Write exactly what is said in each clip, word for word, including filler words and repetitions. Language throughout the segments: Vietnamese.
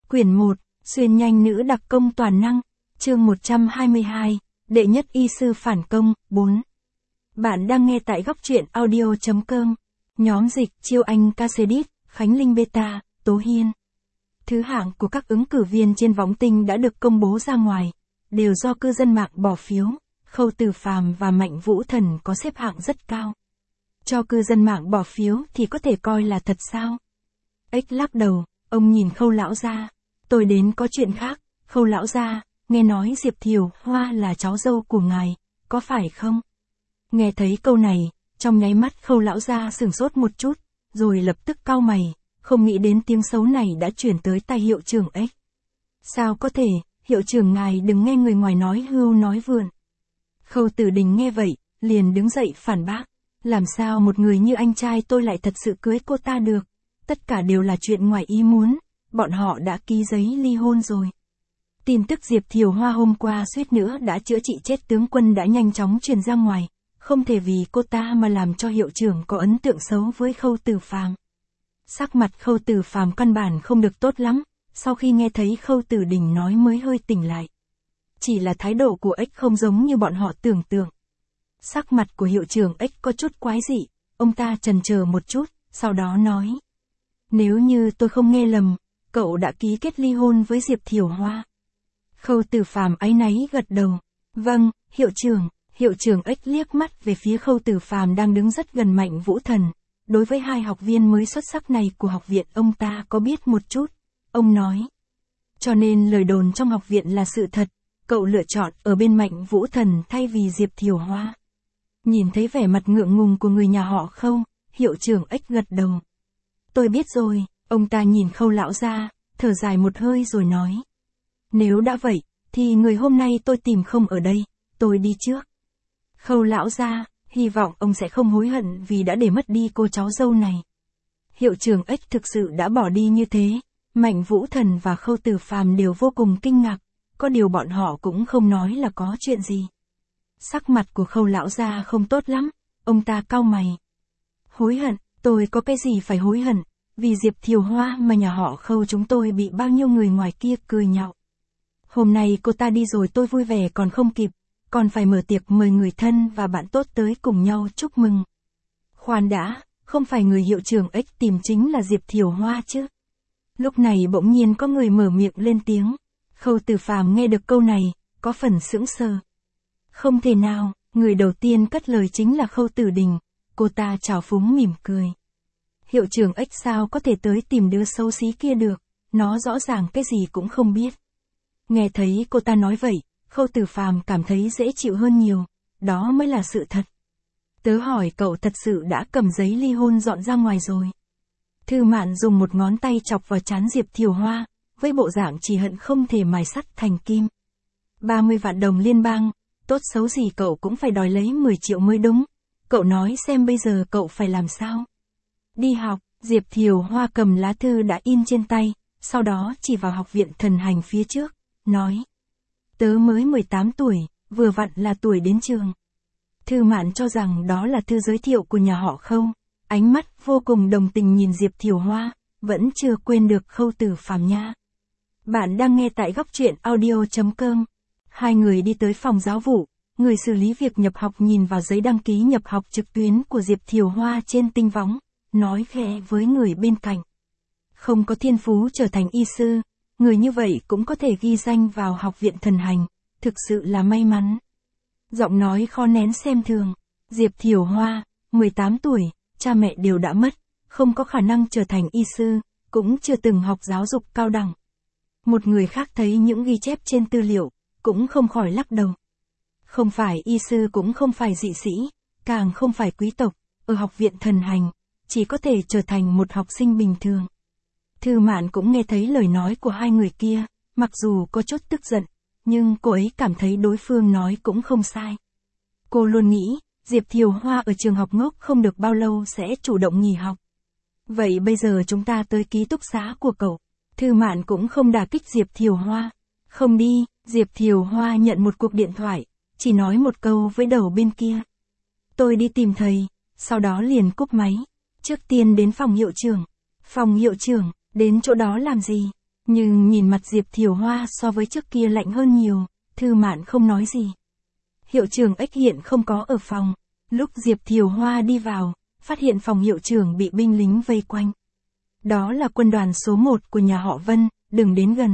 Quyển một, Xuyên nhanh nữ đặc công toàn năng, chương một trăm hai mươi hai, đệ nhất y sư phản công, bốn. Bạn đang nghe tại góc truyện audio chấm com, nhóm dịch, Chiêu Anh Casedit, Khánh Linh Beta, Tố Hiên. Thứ hạng của các ứng cử viên trên võng tinh đã được công bố ra ngoài, đều do cư dân mạng bỏ phiếu, Khâu Từ Phàm và Mạnh Vũ Thần có xếp hạng rất cao. Cho cư dân mạng bỏ phiếu thì có thể coi là thật sao? Ếch lắc đầu, ông nhìn Khâu lão gia. Tôi đến có chuyện khác. Khâu lão gia, nghe nói Diệp Thiều Hoa là cháu dâu của ngài, có phải không? Nghe thấy câu này, trong nháy mắt Khâu lão gia sửng sốt một chút, rồi lập tức cau mày, không nghĩ đến tiếng xấu này đã chuyển tới tai hiệu trưởng Ếch. Sao có thể, hiệu trưởng ngài đừng nghe người ngoài nói hưu nói vượn. Khâu Tử Đình nghe vậy, liền đứng dậy phản bác. Làm sao một người như anh trai tôi lại thật sự cưới cô ta được? Tất cả đều là chuyện ngoài ý muốn, bọn họ đã ký giấy ly hôn rồi. Tin tức Diệp Thiều Hoa hôm qua suýt nữa đã chữa trị chết tướng quân đã nhanh chóng truyền ra ngoài, không thể vì cô ta mà làm cho hiệu trưởng có ấn tượng xấu với Khâu Từ Phàm. Sắc mặt Khâu Từ Phàm căn bản không được tốt lắm, sau khi nghe thấy Khâu Tử Đình nói mới hơi tỉnh lại. Chỉ là thái độ của Ếch không giống như bọn họ tưởng tượng. Sắc mặt của hiệu trưởng Ếch có chút quái dị, ông ta chần chờ một chút, sau đó nói. Nếu như tôi không nghe lầm, cậu đã ký kết ly hôn với Diệp Thiều Hoa. Khâu Từ Phàm áy náy gật đầu. Vâng, hiệu trưởng. Hiệu trưởng Ếch liếc mắt về phía Khâu Từ Phàm đang đứng rất gần Mạnh Vũ Thần. Đối với hai học viên mới xuất sắc này của học viện ông ta có biết một chút. Ông nói. Cho nên lời đồn trong học viện là sự thật, cậu lựa chọn ở bên Mạnh Vũ Thần thay vì Diệp Thiều Hoa. Nhìn thấy vẻ mặt ngượng ngùng của người nhà họ Khâu, hiệu trưởng Ếch gật đầu. Tôi biết rồi, ông ta nhìn Khâu lão gia, thở dài một hơi rồi nói. Nếu đã vậy, thì người hôm nay tôi tìm không ở đây, tôi đi trước. Khâu lão gia, hy vọng ông sẽ không hối hận vì đã để mất đi cô cháu dâu này. Hiệu trưởng Ếch thực sự đã bỏ đi như thế, Mạnh Vũ Thần và Khâu Từ Phàm đều vô cùng kinh ngạc, có điều bọn họ cũng không nói là có chuyện gì. Sắc mặt của Khâu lão gia không tốt lắm, ông ta cau mày. Hối hận, tôi có cái gì phải hối hận, vì Diệp Thiều Hoa mà nhà họ Khâu chúng tôi bị bao nhiêu người ngoài kia cười nhạo. Hôm nay cô ta đi rồi tôi vui vẻ còn không kịp, còn phải mở tiệc mời người thân và bạn tốt tới cùng nhau chúc mừng. Khoan đã, không phải người hiệu trưởng Ếch tìm chính là Diệp Thiều Hoa chứ? Lúc này bỗng nhiên có người mở miệng lên tiếng. Khâu Từ Phàm nghe được câu này, có phần sững sờ. Không thể nào, người đầu tiên cất lời chính là Khâu Tử Đình, cô ta trào phúng mỉm cười. Hiệu trưởng Ếch sao có thể tới tìm đứa xấu xí kia được, nó rõ ràng cái gì cũng không biết. Nghe thấy cô ta nói vậy, Khâu Từ Phàm cảm thấy dễ chịu hơn nhiều, đó mới là sự thật. Tớ hỏi cậu thật sự đã cầm giấy ly hôn dọn ra ngoài rồi. Thư Mạn dùng một ngón tay chọc vào trán Diệp Thiều Hoa, với bộ dạng chỉ hận không thể mài sắt thành kim. ba mươi vạn đồng liên bang, tốt xấu gì cậu cũng phải đòi lấy mười triệu mới đúng. Cậu nói xem bây giờ cậu phải làm sao? Đi học, Diệp Thiều Hoa cầm lá thư đã in trên tay, sau đó chỉ vào học viện thần hành phía trước, nói. Tớ mới mười tám tuổi, vừa vặn là tuổi đến trường. Thư Mạn cho rằng đó là thư giới thiệu của nhà họ Khâu, ánh mắt vô cùng đồng tình nhìn Diệp Thiều Hoa, vẫn chưa quên được Khâu Từ Phàm nha. Bạn đang nghe tại góc truyện audio chấm com. Hai người đi tới phòng giáo vụ, người xử lý việc nhập học nhìn vào giấy đăng ký nhập học trực tuyến của Diệp Thiều Hoa trên tinh võng, nói khẽ với người bên cạnh. Không có thiên phú trở thành y sư, người như vậy cũng có thể ghi danh vào học viện thần hành, thực sự là may mắn. Giọng nói khó nén xem thường, Diệp Thiều Hoa, mười tám tuổi, cha mẹ đều đã mất, không có khả năng trở thành y sư, cũng chưa từng học giáo dục cao đẳng. Một người khác thấy những ghi chép trên tư liệu, cũng không khỏi lắc đầu. Không phải y sư cũng không phải dị sĩ, càng không phải quý tộc, ở học viện thần hành, chỉ có thể trở thành một học sinh bình thường. Thư Mạn cũng nghe thấy lời nói của hai người kia, mặc dù có chút tức giận, nhưng cô ấy cảm thấy đối phương nói cũng không sai. Cô luôn nghĩ, Diệp Thiều Hoa ở trường học ngốc không được bao lâu sẽ chủ động nghỉ học. Vậy bây giờ chúng ta tới ký túc xá của cậu. Thư Mạn cũng không đả kích Diệp Thiều Hoa. Không đi, Diệp Thiều Hoa nhận một cuộc điện thoại, chỉ nói một câu với đầu bên kia. Tôi đi tìm thầy, sau đó liền cúp máy. Trước tiên đến phòng hiệu trưởng. Phòng hiệu trưởng, đến chỗ đó làm gì? Nhưng nhìn mặt Diệp Thiều Hoa so với trước kia lạnh hơn nhiều, Thư Mạn không nói gì. Hiệu trưởng Ếch hiện không có ở phòng. Lúc Diệp Thiều Hoa đi vào, phát hiện phòng hiệu trưởng bị binh lính vây quanh. Đó là quân đoàn số một của nhà họ Vân, đừng đến gần.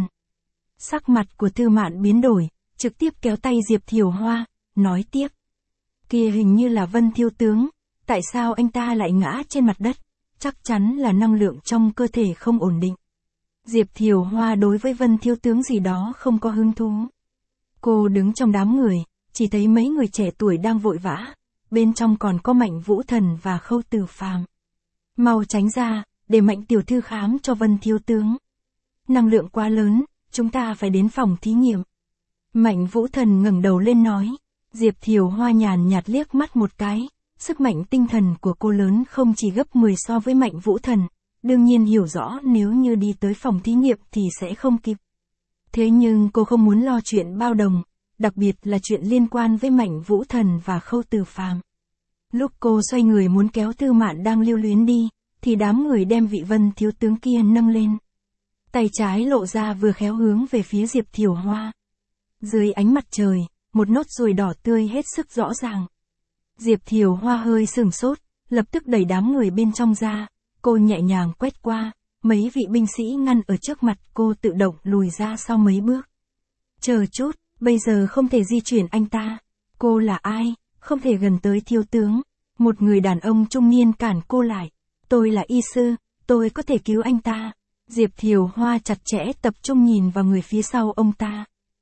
Sắc mặt của Thư Mạn biến đổi, trực tiếp kéo tay Diệp Thiều Hoa, nói tiếp. Kia hình như là Vân thiếu tướng, tại sao anh ta lại ngã trên mặt đất? Chắc chắn là năng lượng trong cơ thể không ổn định. Diệp Thiều Hoa đối với Vân thiếu tướng gì đó không có hứng thú. Cô đứng trong đám người, chỉ thấy mấy người trẻ tuổi đang vội vã, bên trong còn có Mạnh Vũ Thần và Khâu Từ Phàm. Mau tránh ra, để Mạnh tiểu thư khám cho Vân thiếu tướng. Năng lượng quá lớn, chúng ta phải đến phòng thí nghiệm. Mạnh Vũ Thần ngẩng đầu lên nói. Diệp Thiều Hoa nhàn nhạt liếc mắt một cái, sức mạnh tinh thần của cô lớn không chỉ gấp mười so với Mạnh Vũ Thần, đương nhiên hiểu rõ nếu như đi tới phòng thí nghiệm thì sẽ không kịp. Thế nhưng cô không muốn lo chuyện bao đồng, đặc biệt là chuyện liên quan với Mạnh Vũ Thần và Khâu Từ Phàm. Lúc cô xoay người muốn kéo Thư Mạn đang lưu luyến đi, thì đám người đem vị Vân thiếu tướng kia nâng lên. Tay trái lộ ra vừa khéo hướng về phía Diệp Thiều Hoa. Dưới ánh mặt trời, một nốt ruồi đỏ tươi hết sức rõ ràng. Diệp Thiều Hoa hơi sửng sốt, lập tức đẩy đám người bên trong ra, cô nhẹ nhàng quét qua, mấy vị binh sĩ ngăn ở trước mặt cô tự động lùi ra sau mấy bước. Chờ chút, bây giờ không thể di chuyển anh ta. Cô là ai, không thể gần tới thiếu tướng. Một người đàn ông trung niên cản cô lại. Tôi là y sư, tôi có thể cứu anh ta. Diệp Thiều Hoa chặt chẽ tập trung nhìn vào người phía sau ông ta.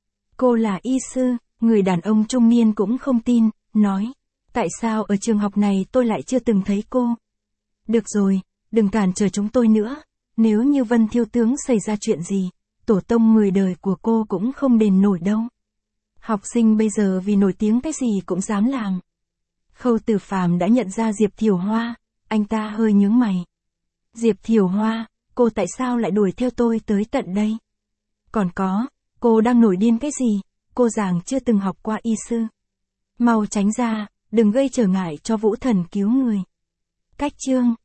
Cô là y sư, người đàn ông trung niên cũng không tin, nói. Tại sao ở trường học này tôi lại chưa từng thấy cô? Được rồi, đừng cản trở chúng tôi nữa. Nếu như Vân thiếu tướng xảy ra chuyện gì, tổ tông mười đời của cô cũng không đền nổi đâu. Học sinh bây giờ vì nổi tiếng cái gì cũng dám làm. Khâu Từ Phàm đã nhận ra Diệp Thiều Hoa, anh ta hơi nhướng mày. Diệp Thiều Hoa, cô tại sao lại đuổi theo tôi tới tận đây? Còn có, cô đang nổi điên cái gì? Cô giảng chưa từng học qua y sư. Mau tránh ra, đừng gây trở ngại cho Vũ Thần cứu người. Cách chương